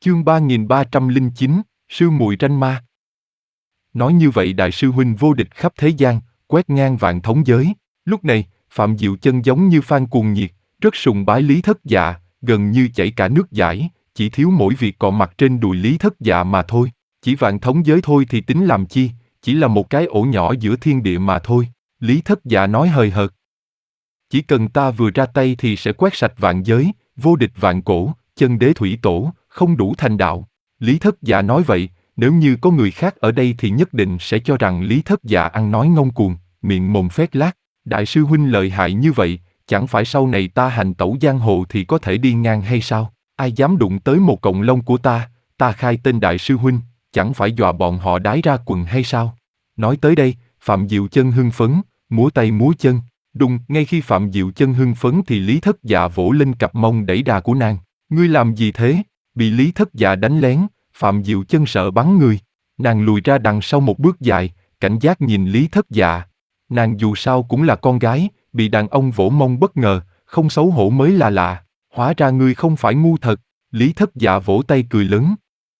Chương 3309, Sư muội tranh ma. Nói như vậy đại sư huynh vô địch khắp thế gian, quét ngang vạn thống giới. Lúc này, Phạm Diệu Chân giống như fan cuồng nhiệt, rất sùng bái Lý Thất Dạ, gần như chảy cả nước dãi, chỉ thiếu mỗi việc cọ mặt trên đùi Lý Thất Dạ mà thôi. Chỉ vạn thống giới thôi thì tính làm chi, chỉ là một cái ổ nhỏ giữa thiên địa mà thôi. Lý Thất Dạ nói hời hợt. Chỉ cần ta vừa ra tay thì sẽ quét sạch vạn giới, vô địch vạn cổ, chân đế thủy tổ, không đủ thành đạo. Lý Thất Dạ nói vậy, nếu như có người khác ở đây thì nhất định sẽ cho rằng Lý Thất Dạ ăn nói ngông cuồng, miệng mồm phét lác. Đại sư huynh lợi hại như vậy, chẳng phải sau này ta hành tẩu giang hồ thì có thể đi ngang hay sao? Ai dám đụng tới một cọng lông của ta khai tên đại sư huynh, chẳng phải dọa bọn họ đái ra quần hay sao? Nói tới đây, Phạm Diệu Chân hưng phấn, múa tay múa chân. Đùng, ngay khi Phạm Diệu Chân hưng phấn thì Lý Thất Dạ vỗ lên cặp mông đẩy đà của nàng. Ngươi làm gì thế? Bị Lý Thất Dạ đánh lén, Phạm Diệu Chân sợ bắn người. Nàng lùi ra đằng sau một bước dài, cảnh giác nhìn Lý Thất Dạ. Nàng dù sao cũng là con gái, bị đàn ông vỗ mông bất ngờ, không xấu hổ mới là lạ. Hóa ra ngươi không phải ngu thật. Lý Thất Dạ vỗ tay cười lớn.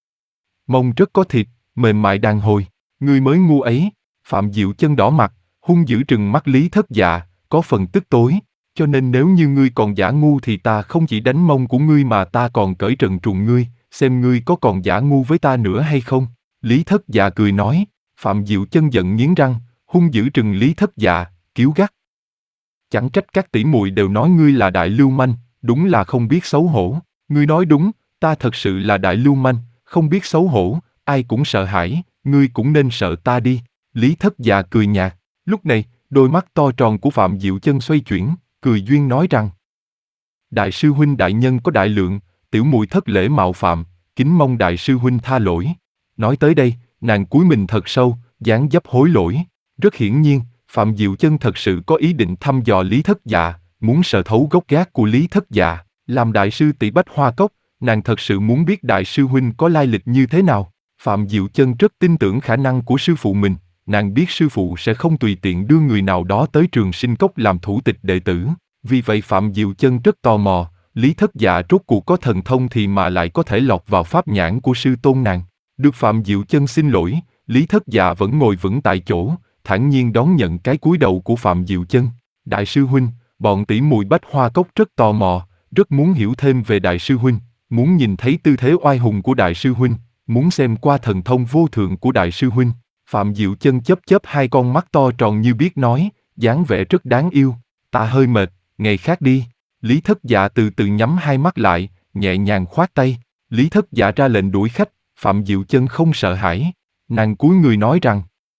Mông rất có thịt, mềm mại đàn hồi. Ngươi mới ngu ấy. Phạm Diệu Chân đỏ mặt, hung dữ trừng mắt Lý Thất Dạ, có phần tức tối. Cho nên nếu như ngươi còn giả ngu thì ta không chỉ đánh mông của ngươi mà ta còn cởi trần truồng ngươi, xem ngươi có còn giả ngu với ta nữa hay không. Lý Thất Dạ cười nói. Phạm Diệu Chân giận nghiến răng, hung dữ trừng Lý Thất Dạ, kiếu gắt. Chẳng trách các tỷ muội đều nói ngươi là đại lưu manh, đúng là không biết xấu hổ. Ngươi nói đúng, ta thật sự là đại lưu manh, không biết xấu hổ, ai cũng sợ hãi, ngươi cũng nên sợ ta đi. Lý Thất Dạ cười nhạt. Lúc này, đôi mắt to tròn của Phạm Diệu Chân xoay chuyển, cười duyên nói rằng: Đại sư huynh đại nhân có đại lượng, tiểu muội thất lễ mạo phạm, kính mong đại sư huynh tha lỗi. Nói tới đây, nàng cúi mình thật sâu, dáng dấp hối lỗi. Rất hiển nhiên, Phạm Diệu Chân thật sự có ý định thăm dò Lý Thất Dạ, muốn sờ thấu gốc gác của Lý Thất Dạ. Làm đại sư tỷ Bách Hoa Cốc, nàng thật sự muốn biết đại sư huynh có lai lịch như thế nào. Phạm Diệu Chân rất tin tưởng khả năng của sư phụ mình. Nàng biết sư phụ sẽ không tùy tiện đưa người nào đó tới Trường Sinh Cốc làm thủ tịch đệ tử. Vì vậy Phạm Diệu Chân rất tò mò, Lý Thất Dạ rốt cuộc có thần thông thì mà lại có thể lọt vào pháp nhãn của sư tôn nàng. Được Phạm Diệu Chân xin lỗi, Lý Thất Dạ vẫn ngồi vững tại chỗ, thản nhiên đón nhận cái cúi đầu của Phạm Diệu Chân. Đại sư huynh, bọn tỷ muội Bách Hoa Cốc rất tò mò, rất muốn hiểu thêm về đại sư huynh, muốn nhìn thấy tư thế oai hùng của đại sư huynh, muốn xem qua thần thông vô thượng của đại sư huynh. Phạm Diệu Chân chớp chớp hai con mắt to tròn như biết nói, dáng vẻ rất đáng yêu. Ta hơi mệt, ngày khác đi. Lý Thất Dạ từ từ nhắm hai mắt lại, nhẹ nhàng khoát tay. Lý Thất Dạ ra lệnh đuổi khách, Phạm Diệu Chân không sợ hãi. Nàng cúi người nói rằng: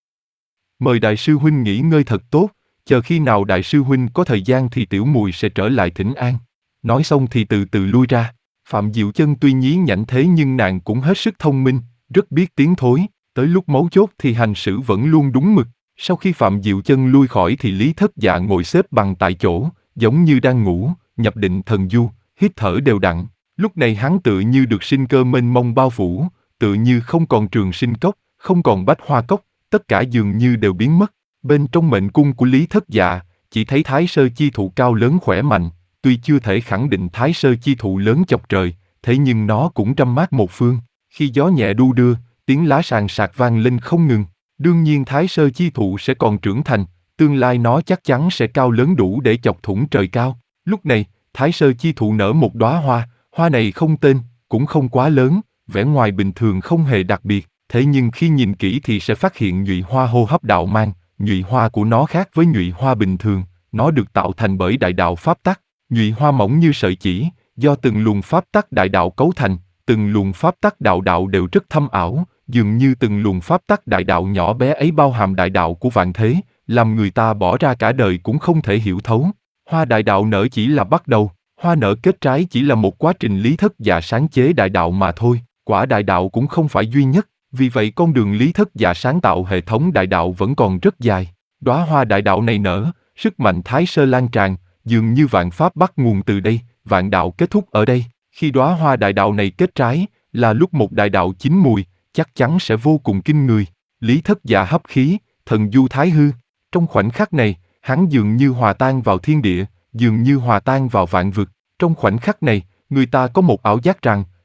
Mời đại sư huynh nghỉ ngơi thật tốt, chờ khi nào đại sư huynh có thời gian thì tiểu muội sẽ trở lại thỉnh an. Nói xong thì từ từ lui ra. Phạm Diệu Chân tuy nhí nhảnh thế nhưng nàng cũng hết sức thông minh, rất biết tiến thối. Tới lúc mấu chốt thì hành xử vẫn luôn đúng mực. Sau khi Phạm Diệu Chân lui khỏi thì Lý Thất Dạ ngồi xếp bằng tại chỗ, giống như đang ngủ, nhập định thần du, hít thở đều đặn. Lúc này hắn tựa như được sinh cơ mênh mông bao phủ, tựa như không còn Trường Sinh Cốc, không còn Bách Hoa Cốc, tất cả dường như đều biến mất. Bên trong mệnh cung của Lý Thất Dạ, chỉ thấy Thái Sơ Chi Thụ cao lớn khỏe mạnh, tuy chưa thể khẳng định Thái Sơ Chi Thụ lớn chọc trời, thế nhưng nó cũng trăm mát một phương. Khi gió nhẹ đu đưa, tiếng lá sàn sạc vang lên không ngừng. Đương nhiên Thái Sơ Chi Thụ sẽ còn trưởng thành, tương lai nó chắc chắn sẽ cao lớn đủ để chọc thủng trời cao. Lúc này, Thái Sơ Chi Thụ nở một đóa hoa, hoa này không tên, cũng không quá lớn, vẻ ngoài bình thường không hề đặc biệt, thế nhưng khi nhìn kỹ thì sẽ phát hiện nhụy hoa hô hấp đạo mang, nhụy hoa của nó khác với nhụy hoa bình thường, nó được tạo thành bởi đại đạo pháp tắc, nhụy hoa mỏng như sợi chỉ, do từng luồng pháp tắc đại đạo cấu thành, từng luồng pháp tắc đạo đạo đều rất thâm ảo, dường như từng luồng pháp tắc đại đạo nhỏ bé ấy bao hàm đại đạo của vạn thế, làm người ta bỏ ra cả đời cũng không thể hiểu thấu. Hoa đại đạo nở chỉ là bắt đầu, hoa nở kết trái chỉ là một quá trình Lý Thất Dạ sáng chế đại đạo mà thôi, quả đại đạo cũng không phải duy nhất, vì vậy con đường Lý Thất Dạ sáng tạo hệ thống đại đạo vẫn còn rất dài. Đóa hoa đại đạo này nở, sức mạnh Thái Sơ lan tràn, dường như vạn pháp bắt nguồn từ đây, vạn đạo kết thúc ở đây. Khi đóa hoa đại đạo này kết trái, là lúc một đại đạo chín mùi, chắc chắn sẽ vô cùng kinh người. Lý Thất Dạ hấp khí, thần du thái hư. Trong khoảnh khắc này, hắn dường như hòa tan vào thiên địa, dường như hòa tan vào vạn vực. Trong khoảnh khắc này, người ta có một ảo giác rằng,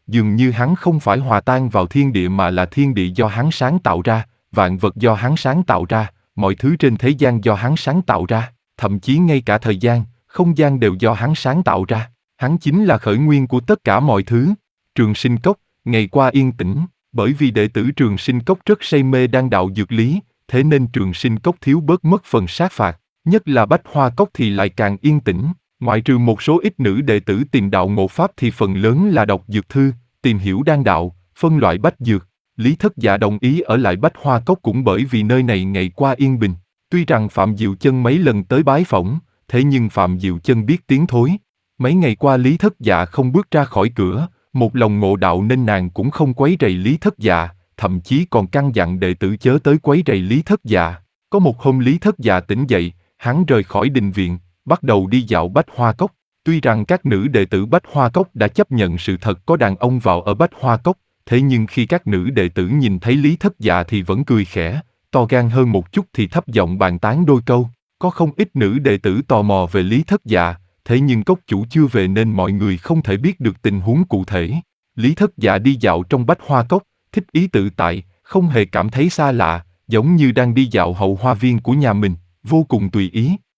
dường như hắn không phải hòa tan vào thiên địa mà là thiên địa do hắn sáng tạo ra, vạn vật do hắn sáng tạo ra, mọi thứ trên thế gian do hắn sáng tạo ra, thậm chí ngay cả thời gian, không gian đều do hắn sáng tạo ra. Hắn chính là khởi nguyên của tất cả mọi thứ. Trường Sinh Cốc, ngày qua yên tĩnh, bởi vì đệ tử Trường Sinh Cốc rất say mê đan đạo dược lý, thế nên Trường Sinh Cốc thiếu bớt mất phần sát phạt, nhất là Bách Hoa Cốc thì lại càng yên tĩnh. Ngoại trừ một số ít nữ đệ tử tìm đạo ngộ pháp thì phần lớn là đọc dược thư, tìm hiểu đan đạo, phân loại bách dược. Lý Thất Dạ đồng ý ở lại Bách Hoa Cốc cũng bởi vì nơi này ngày qua yên bình. Tuy rằng Phạm Diệu Chân mấy lần tới bái phỏng, thế nhưng Phạm Diệu Chân biết tiếng thối. Mấy ngày qua Lý Thất Dạ không bước ra khỏi cửa, một lòng ngộ đạo nên nàng cũng không quấy rầy Lý Thất Dạ, thậm chí còn căn dặn đệ tử chớ tới quấy rầy Lý Thất Dạ. Có một hôm Lý Thất Dạ tỉnh dậy, hắn rời khỏi đình viện, bắt đầu đi dạo Bách Hoa Cốc. Tuy rằng các nữ đệ tử Bách Hoa Cốc đã chấp nhận sự thật có đàn ông vào ở Bách Hoa Cốc, thế nhưng khi các nữ đệ tử nhìn thấy Lý Thất Dạ thì vẫn cười khẽ, to gan hơn một chút thì thấp giọng bàn tán đôi câu. Có không ít nữ đệ tử tò mò về Lý Thất Dạ, thế nhưng cốc chủ chưa về nên mọi người không thể biết được tình huống cụ thể. Lý Thất Dạ đi dạo trong Bách Hoa Cốc, thích ý tự tại, không hề cảm thấy xa lạ, giống như đang đi dạo hậu hoa viên của nhà mình, vô cùng tùy ý.